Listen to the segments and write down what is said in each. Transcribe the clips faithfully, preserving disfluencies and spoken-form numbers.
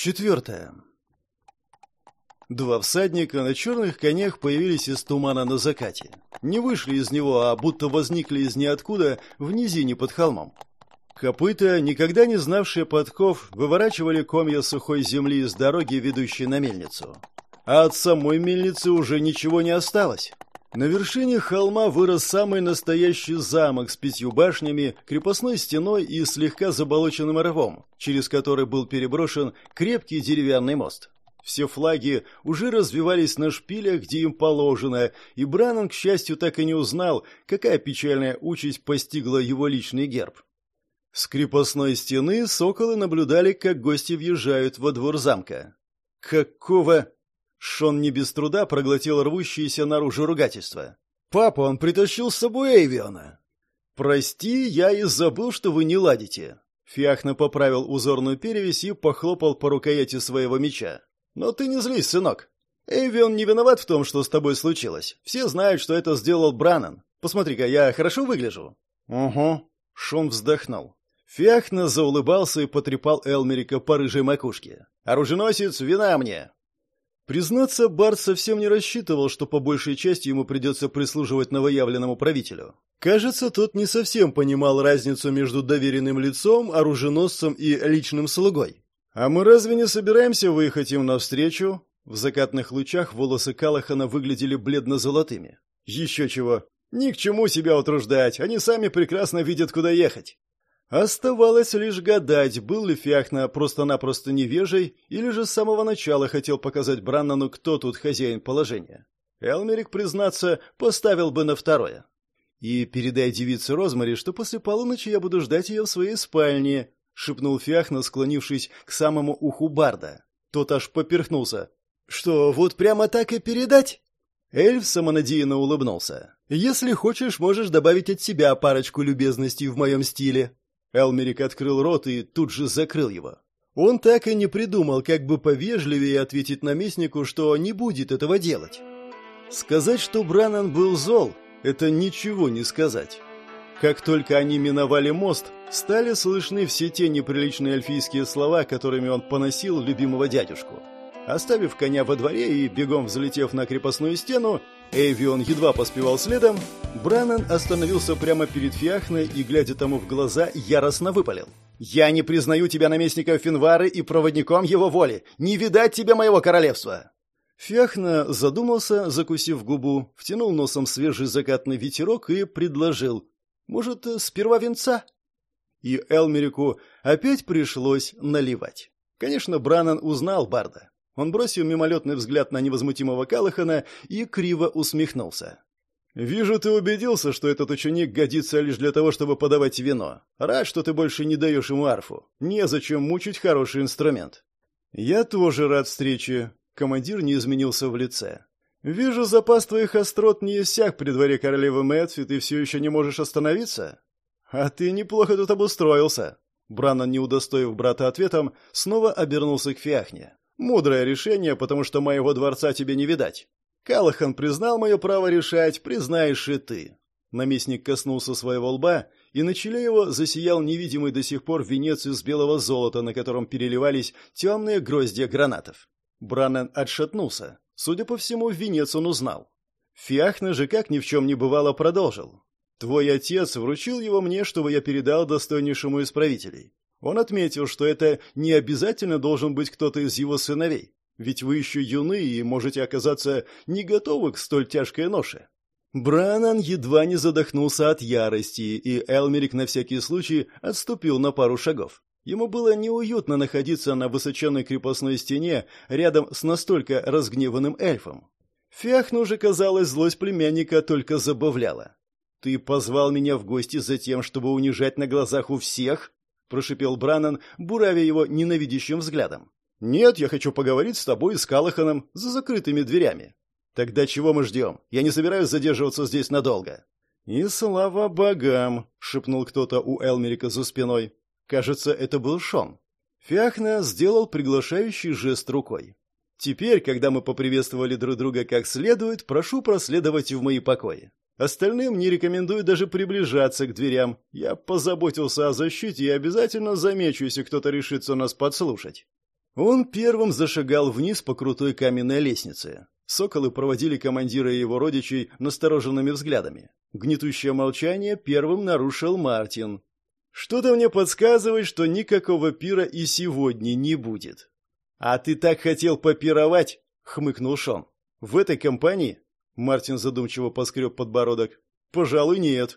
Четвертое. Два всадника на черных конях появились из тумана на закате. Не вышли из него, а будто возникли из ниоткуда в низине под холмом. Копыта, никогда не знавшие подков, выворачивали комья сухой земли из дороги, ведущей на мельницу. А от самой мельницы уже ничего не осталось. На вершине холма вырос самый настоящий замок с пятью башнями, крепостной стеной и слегка заболоченным рвом, через который был переброшен крепкий деревянный мост. Все флаги уже развивались на шпилях, где им положено, и Браннан, к счастью, так и не узнал, какая печальная участь постигла его личный герб. С крепостной стены соколы наблюдали, как гости въезжают во двор замка. «Какого...» Шон не без труда проглотил рвущееся наружу ругательство. «Папа, он притащил с собой Эйвиона!» «Прости, я и забыл, что вы не ладите!» Фиахна поправил узорную перевязь и похлопал по рукояти своего меча. «Но ты не злись, сынок. Эйвион не виноват в том, что с тобой случилось. Все знают, что это сделал Браннан. Посмотри-ка, я хорошо выгляжу?» «Угу». Шон вздохнул. Фиахна заулыбался и потрепал Элмерика по рыжей макушке. «Оруженосец, вина мне!» Признаться, Барт совсем не рассчитывал, что по большей части ему придется прислуживать новоявленному правителю. Кажется, тот не совсем понимал разницу между доверенным лицом, оруженосцем и личным слугой. «А мы разве не собираемся выехать им навстречу?» В закатных лучах волосы Калахана выглядели бледно-золотыми. «Еще чего! Ни к чему себя утруждать, они сами прекрасно видят, куда ехать!» Оставалось лишь гадать, был ли Фиахна просто-напросто невежей, или же с самого начала хотел показать Браннану, кто тут хозяин положения. Элмерик, признаться, поставил бы на второе. «И передай девице Розмари, что после полуночи я буду ждать ее в своей спальне», — шепнул Фиахна, склонившись к самому уху Барда. Тот аж поперхнулся. «Что, вот прямо так и передать?» Эльф самонадеянно улыбнулся. «Если хочешь, можешь добавить от себя парочку любезностей в моем стиле». Элмерик открыл рот и тут же закрыл его. Он так и не придумал, как бы повежливее ответить наместнику, что не будет этого делать. Сказать, что Браннан был зол, это ничего не сказать. Как только они миновали мост, стали слышны все те неприличные эльфийские слова, которыми он поносил любимого дядюшку. Оставив коня во дворе и бегом взлетев на крепостную стену, Эйвион едва поспевал следом, Браннан остановился прямо перед Фиахной и, глядя тому в глаза, яростно выпалил. «Я не признаю тебя наместником Финвары и проводником его воли! Не видать тебе моего королевства!» Фиахна задумался, закусив губу, втянул носом свежий закатный ветерок и предложил. «Может, сперва венца?» И Элмерику опять пришлось наливать. Конечно, Браннан узнал Барда. Он бросил мимолетный взгляд на невозмутимого Калахана и криво усмехнулся. «Вижу, ты убедился, что этот ученик годится лишь для того, чтобы подавать вино. Рад, что ты больше не даешь ему арфу. Незачем мучить хороший инструмент». «Я тоже рад встрече». Командир не изменился в лице. «Вижу, запас твоих острот не иссяк при дворе королевы Мэтф, и ты все еще не можешь остановиться?» «А ты неплохо тут обустроился». Браннан, не удостоив брата ответом, снова обернулся к Фиахне. «Мудрое решение, потому что моего дворца тебе не видать. Калахан признал мое право решать, признаешь и ты». Наместник коснулся своего лба, и на челе его засиял невидимый до сих пор венец из белого золота, на котором переливались темные гроздья гранатов. Браннан отшатнулся. Судя по всему, венец он узнал. Фиахна же, как ни в чем не бывало, продолжил. «Твой отец вручил его мне, чтобы я передал достойнейшему из правителей. Он отметил, что это не обязательно должен быть кто-то из его сыновей, ведь вы еще юны и можете оказаться не готовы к столь тяжкой ноше». Браннан едва не задохнулся от ярости, и Элмерик на всякий случай отступил на пару шагов. Ему было неуютно находиться на высоченной крепостной стене рядом с настолько разгневанным эльфом. Фиахну же, казалось, злость племянника только забавляла. «Ты позвал меня в гости за тем, чтобы унижать на глазах у всех?» — прошипел Браннан, буравя его ненавидящим взглядом. «Нет, я хочу поговорить с тобой и с Калаханом за закрытыми дверями». «Тогда чего мы ждем? Я не собираюсь задерживаться здесь надолго». «И слава богам!» — шепнул кто-то у Элмерика за спиной. Кажется, это был Шон. Фиахна сделал приглашающий жест рукой. «Теперь, когда мы поприветствовали друг друга как следует, прошу проследовать в мои покои. Остальным не рекомендую даже приближаться к дверям. Я позаботился о защите и обязательно замечу, если кто-то решится нас подслушать». Он первым зашагал вниз по крутой каменной лестнице. Соколы проводили командира и его родичей настороженными взглядами. Гнетущее молчание первым нарушил Мартин. «Что-то мне подсказывает, что никакого пира и сегодня не будет». «А ты так хотел попировать?» — хмыкнул Шон. «В этой компании?» — Мартин задумчиво поскреб подбородок. «Пожалуй, нет».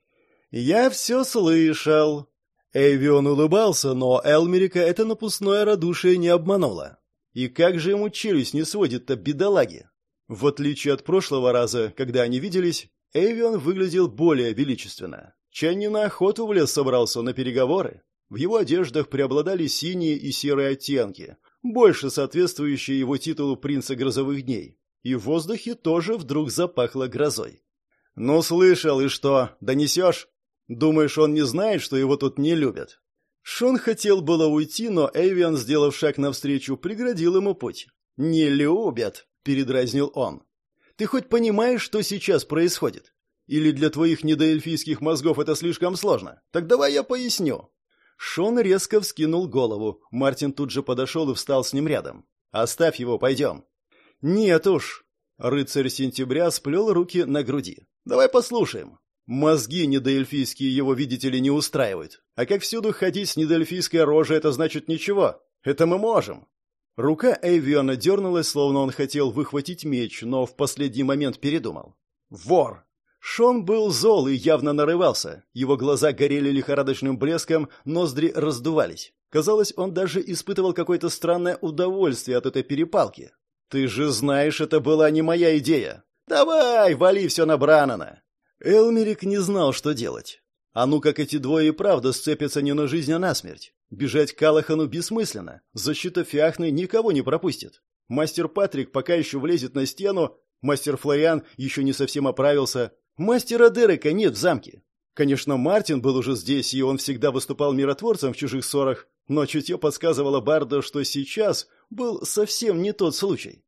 «Я все слышал». Эйвион улыбался, но Элмерика это напускное радушие не обмануло. И как же ему челюсть не сводит-то, бедолаги? В отличие от прошлого раза, когда они виделись, Эйвион выглядел более величественно. Чай не на охоту в лес собрался, на переговоры. В его одеждах преобладали синие и серые оттенки, больше соответствующие его титулу принца грозовых дней. И в воздухе тоже вдруг запахло грозой. «Ну, слышал, и что, донесешь? Думаешь, он не знает, что его тут не любят?» Шон хотел было уйти, но Эйвион, сделав шаг навстречу, преградил ему путь. «Не любят», — передразнил он. «Ты хоть понимаешь, что сейчас происходит? Или для твоих недоэльфийских мозгов это слишком сложно? Так давай я поясню». Шон резко вскинул голову. Мартин тут же подошел и встал с ним рядом. «Оставь его, пойдем». «Нет уж». Рыцарь Сентября сплел руки на груди. «Давай послушаем». Мозги недоэльфийские его, видите ли, не устраивают. А как всюду ходить с недоэльфийской рожей, это значит ничего. Это мы можем. Рука Эйвиона дернулась, словно он хотел выхватить меч, но в последний момент передумал. «Вор!» Шон был зол и явно нарывался. Его глаза горели лихорадочным блеском, ноздри раздувались. Казалось, он даже испытывал какое-то странное удовольствие от этой перепалки. «Ты же знаешь, это была не моя идея. Давай, вали все на Браннана!» Элмерик не знал, что делать. А ну как эти двое и правда сцепятся не на жизнь, а на смерть. Бежать к Калахану бессмысленно. Защита Фиахны никого не пропустит. Мастер Патрик пока еще влезет на стену. Мастер Флориан еще не совсем оправился. Мастера Дерека нет в замке. Конечно, Мартин был уже здесь, и он всегда выступал миротворцем в чужих ссорах. Но чутье подсказывало Барду, что сейчас был совсем не тот случай.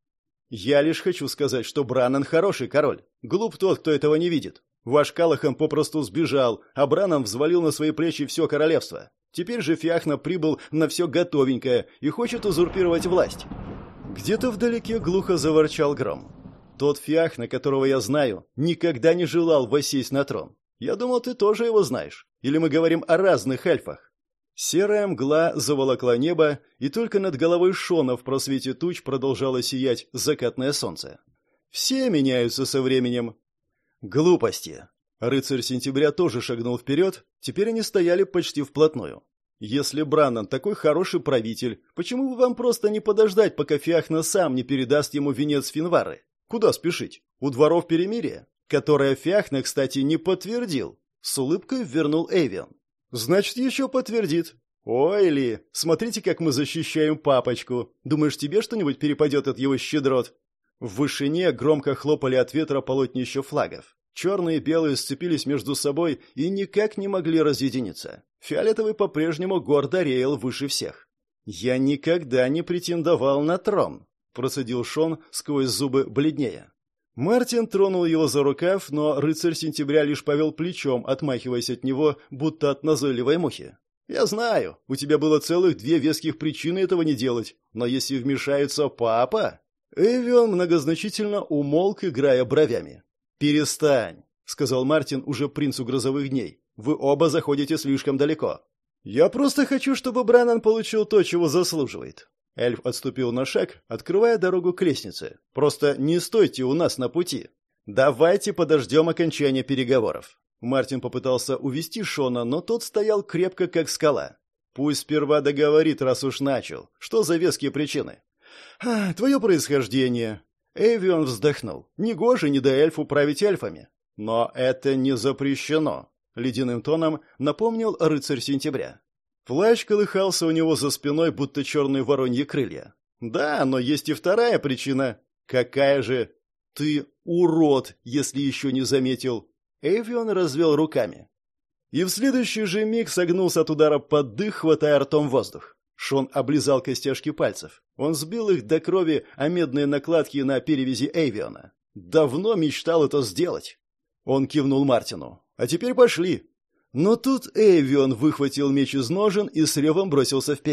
Я лишь хочу сказать, что Браннан хороший король. Глуп тот, кто этого не видит. Ваш Калахан попросту сбежал, а Браннан взвалил на свои плечи все королевство. Теперь же Фиахна прибыл на все готовенькое и хочет узурпировать власть. Где-то вдалеке глухо заворчал гром. Тот Фиахна, которого я знаю, никогда не желал воссесть на трон. Я думал, ты тоже его знаешь. Или мы говорим о разных эльфах? Серая мгла заволокла небо, и только над головой Шона в просвете туч продолжало сиять закатное солнце. Все меняются со временем. Глупости. Рыцарь Сентября тоже шагнул вперед, теперь они стояли почти вплотную. Если Браннан такой хороший правитель, почему бы вам просто не подождать, пока Фиахна сам не передаст ему венец Финвары? Куда спешить? У дворов перемирия? Которое Фиахна, кстати, не подтвердил. С улыбкой вернул Эйвион. Значит, еще подтвердит. Ой, Ли, смотрите, как мы защищаем папочку. Думаешь, тебе что-нибудь перепадет от его щедрот? В вышине громко хлопали от ветра полотнища флагов. Черные и белые сцепились между собой и никак не могли разъединиться. Фиолетовый по-прежнему гордо реял выше всех. «Я никогда не претендовал на трон», — процедил Шон сквозь зубы бледнее. Мартин тронул его за рукав, но рыцарь Сентября лишь повел плечом, отмахиваясь от него, будто от назойливой мухи. «Я знаю, у тебя было целых две веских причины этого не делать, но если вмешается папа...» Эвион многозначительно умолк, играя бровями. «Перестань», — сказал Мартин уже принцу грозовых дней. «Вы оба заходите слишком далеко». «Я просто хочу, чтобы Браннан получил то, чего заслуживает». Эльф отступил на шаг, открывая дорогу к лестнице. «Просто не стойте у нас на пути. Давайте подождем окончания переговоров». Мартин попытался увести Шона, но тот стоял крепко, как скала. «Пусть сперва договорит, раз уж начал. Что за веские причины?» «А, твое происхождение». Эвион вздохнул. «Негоже недоэльфу править эльфами». «Но это не запрещено», — ледяным тоном напомнил рыцарь Сентября. Плащ колыхался у него за спиной, будто черные вороньи крылья. «Да, но есть и вторая причина». «Какая же?» «Ты урод, если еще не заметил». Эвион развел руками. И в следующий же миг согнулся от удара под дых, хватая ртом воздух. Шон облизал костяшки пальцев. Он сбил их до крови о медные накладки на перевязи Эйвиона. Давно мечтал это сделать. Он кивнул Мартину. «А теперь пошли». Но тут Эйвион выхватил меч из ножен и с ревом бросился вперед.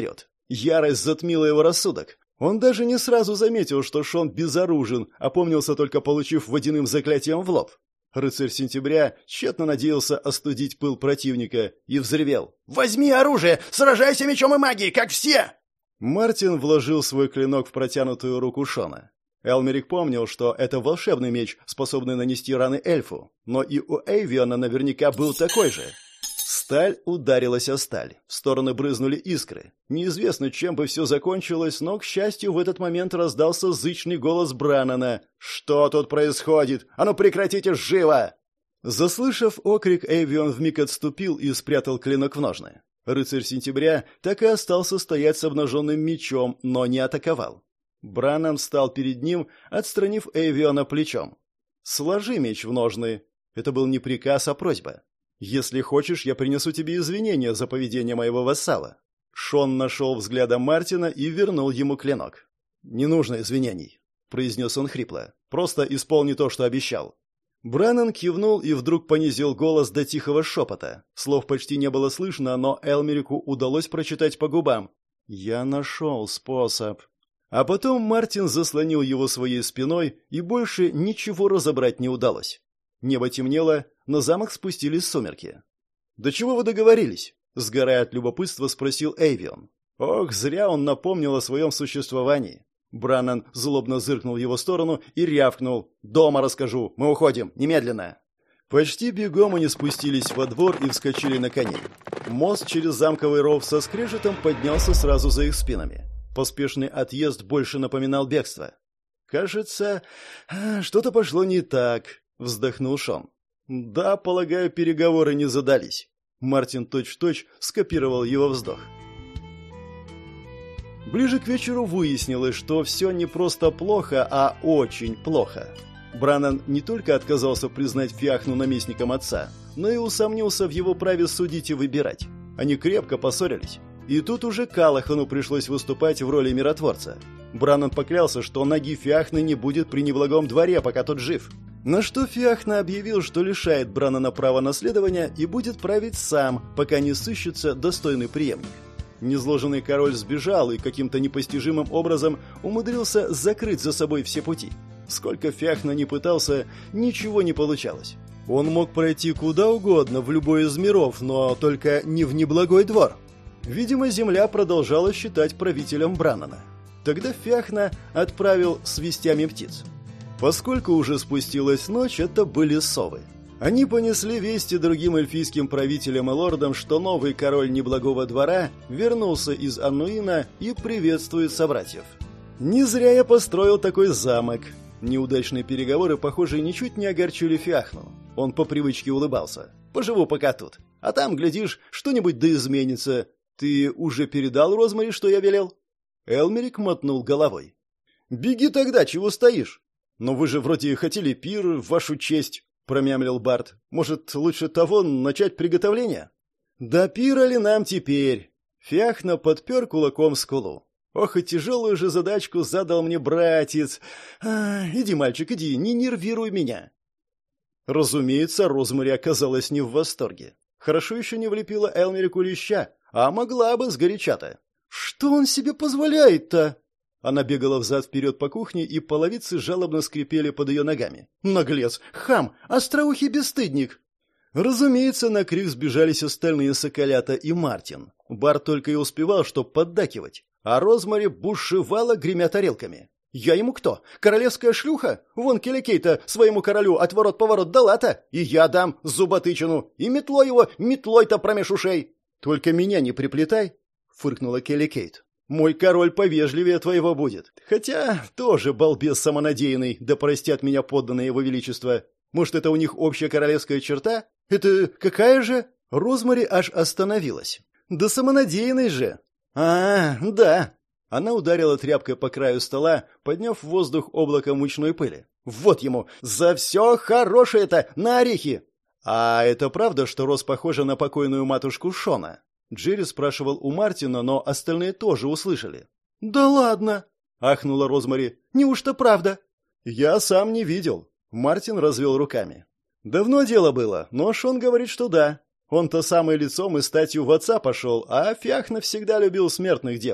Ярость затмила его рассудок. Он даже не сразу заметил, что Шон безоружен, опомнился только получив водяным заклятием в лоб. Рыцарь Сентября тщетно надеялся остудить пыл противника и взревел. «Возьми оружие! Сражайся мечом и магией, как все!» Мартин вложил свой клинок в протянутую руку Шона. Элмерик помнил, что это волшебный меч, способный нанести раны эльфу, но и у Эйвиона наверняка был такой же. Сталь ударилась о сталь. В стороны брызнули искры. Неизвестно, чем бы все закончилось, но, к счастью, в этот момент раздался зычный голос Браннана. «Что тут происходит? А ну прекратите живо!» Заслышав окрик, Эйвион вмиг отступил и спрятал клинок в ножны. Рыцарь Сентября так и остался стоять с обнаженным мечом, но не атаковал. Браннан встал перед ним, отстранив Эйвиона плечом. «Сложи меч в ножны». Это был не приказ, а просьба. «Если хочешь, я принесу тебе извинения за поведение моего вассала». Шон нашел взглядом Мартина и вернул ему клинок. «Не нужно извинений», — произнес он хрипло. «Просто исполни то, что обещал». Браннан кивнул и вдруг понизил голос до тихого шепота. Слов почти не было слышно, но Элмерику удалось прочитать по губам. «Я нашел способ». А потом Мартин заслонил его своей спиной, и больше ничего разобрать не удалось. Небо темнело, на замок спустились сумерки. «До чего вы договорились?» — сгорая от любопытства, спросил Эйвион. Ох, зря он напомнил о своем существовании. Браннан злобно зыркнул в его сторону и рявкнул. «Дома расскажу, мы уходим, немедленно!» Почти бегом они спустились во двор и вскочили на коней. Мост через замковый ров со скрежетом поднялся сразу за их спинами. Поспешный отъезд больше напоминал бегство. «Кажется, что-то пошло не так», — вздохнул Шон. «Да, полагаю, переговоры не задались». Мартин точь-в-точь скопировал его вздох. Ближе к вечеру выяснилось, что все не просто плохо, а очень плохо. Браннан не только отказался признать Фиахну наместником отца, но и усомнился в его праве судить и выбирать. Они крепко поссорились. И тут уже Калахану пришлось выступать в роли миротворца. Браннан поклялся, что ноги Фиахны не будет при неблагом дворе, пока тот жив. На что Фиахна объявил, что лишает Браннана права наследования и будет править сам, пока не сыщется достойный преемник. Незложенный король сбежал и каким-то непостижимым образом умудрился закрыть за собой все пути. Сколько Фиахна ни пытался, ничего не получалось. Он мог пройти куда угодно, в любой из миров, но только не в неблагой двор. Видимо, земля продолжала считать правителем Браннана. Тогда Фиахна отправил с вестями птиц. Поскольку уже спустилась ночь, это были совы. Они понесли вести другим эльфийским правителям и лордам, что новый король неблагого двора вернулся из Аннуина и приветствует собратьев. Не зря я построил такой замок. Неудачные переговоры, похоже, ничуть не огорчили Фиахну. Он по привычке улыбался. «Поживу пока тут. А там, глядишь, что-нибудь да изменится. Ты уже передал Розмари, что я велел?» Элмерик мотнул головой. «Беги тогда, чего стоишь?» «Но вы же вроде хотели пир в вашу честь», — промямлил Барт. «Может, лучше того начать приготовление?» «Да пира ли нам теперь?» Фиахна подпер кулаком скулу. «Ох, и тяжелую же задачку задал мне братец. А, иди, мальчик, иди, не нервируй меня». Разумеется, Розмари оказалась не в восторге. Хорошо еще не влепила Элмерику леща, а могла бы сгоряча-то. «Что он себе позволяет-то?» Она бегала взад-вперед по кухне, и половицы жалобно скрипели под ее ногами. «Наглец! Хам! Остроухий бесстыдник!» Разумеется, на крик сбежались остальные соколята и Мартин. Бар только и успевал, что поддакивать, а Розмари бушевала, гремя тарелками. «Я ему кто? Королевская шлюха? Вон Келикейта своему королю отворот-поворот дала-то, и я дам зуботычину, и метлой его, метлой-то промеж ушей!» «Только меня не приплетай!» — фыркнула Келикейт. «Мой король повежливее твоего будет. Хотя тоже балбес самонадеянный, да простят меня подданные его величества. Может, это у них общая королевская черта? Это какая же?» Розмари аж остановилась. «Да самонадеянный же!» «А, да!» Она ударила тряпкой по краю стола, подняв в воздух облако мучной пыли. «Вот ему! За все хорошее-то! На орехи!» «А это правда, что Роз похожа на покойную матушку Шона?» Джерри спрашивал у Мартина, но остальные тоже услышали. «Да ладно!» — ахнула Розмари. «Неужто правда?» «Я сам не видел». Мартин развел руками. «Давно дело было, но Шон говорит, что да. Он-то самый лицом и статью в отца пошел, а Фиахна всегда любил смертных дев.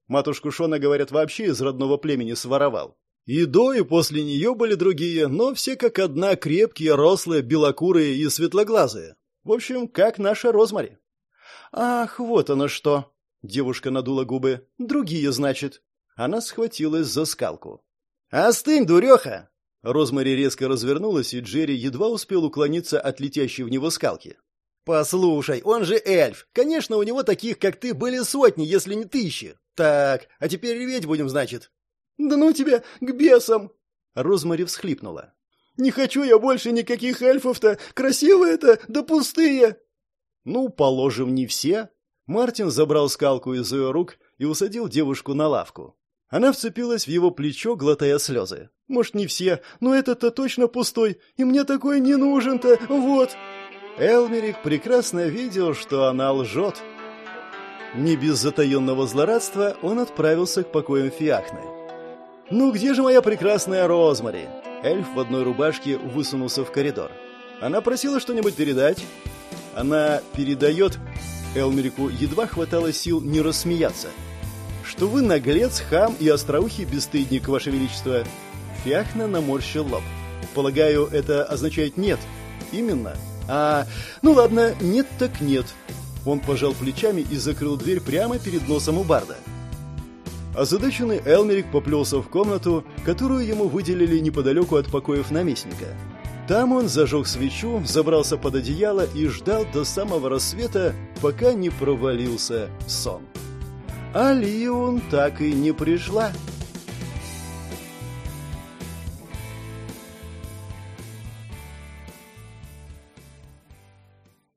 Матушку Шона, говорят, вообще из родного племени своровал. И до, и после нее были другие, но все как одна крепкие, рослые, белокурые и светлоглазые. В общем, как наша Розмари. «Ах, вот оно что!» Девушка надула губы. «Другие, значит». Она схватилась за скалку. «Остынь, дуреха!» Розмари резко развернулась, и Джерри едва успел уклониться от летящей в него скалки. «Послушай, он же эльф. Конечно, у него таких, как ты, были сотни, если не тысячи. Так, а теперь реветь будем, значит?» «Да ну тебя к бесам!» Розмари всхлипнула. «Не хочу я больше никаких эльфов-то! Красивые-то, да пустые!» «Ну, положим, не все». Мартин забрал скалку из ее рук и усадил девушку на лавку. Она вцепилась в его плечо, глотая слезы. «Может, не все, но этот-то точно пустой, и мне такой не нужен-то, вот!» Элмерик прекрасно видел, что она лжет. Не без затаенного злорадства он отправился к покоям Фиахны. «Ну где же моя прекрасная Розмари?» Эльф в одной рубашке высунулся в коридор. «Она просила что-нибудь передать?» «Она передает...» Элмерику едва хватало сил не рассмеяться. «Что вы наглец, хам и остроухий бесстыдник, ваше величество?» Фиахна наморщил лоб. «Полагаю, это означает нет?» «Именно. А, ну ладно, нет так нет». Он пожал плечами и закрыл дверь прямо перед носом у барда. Озадаченный Элмерик поплелся в комнату, которую ему выделили неподалеку от покоев наместника. Там он зажег свечу, забрался под одеяло и ждал до самого рассвета, пока не провалился сон. А Лион так и не пришла.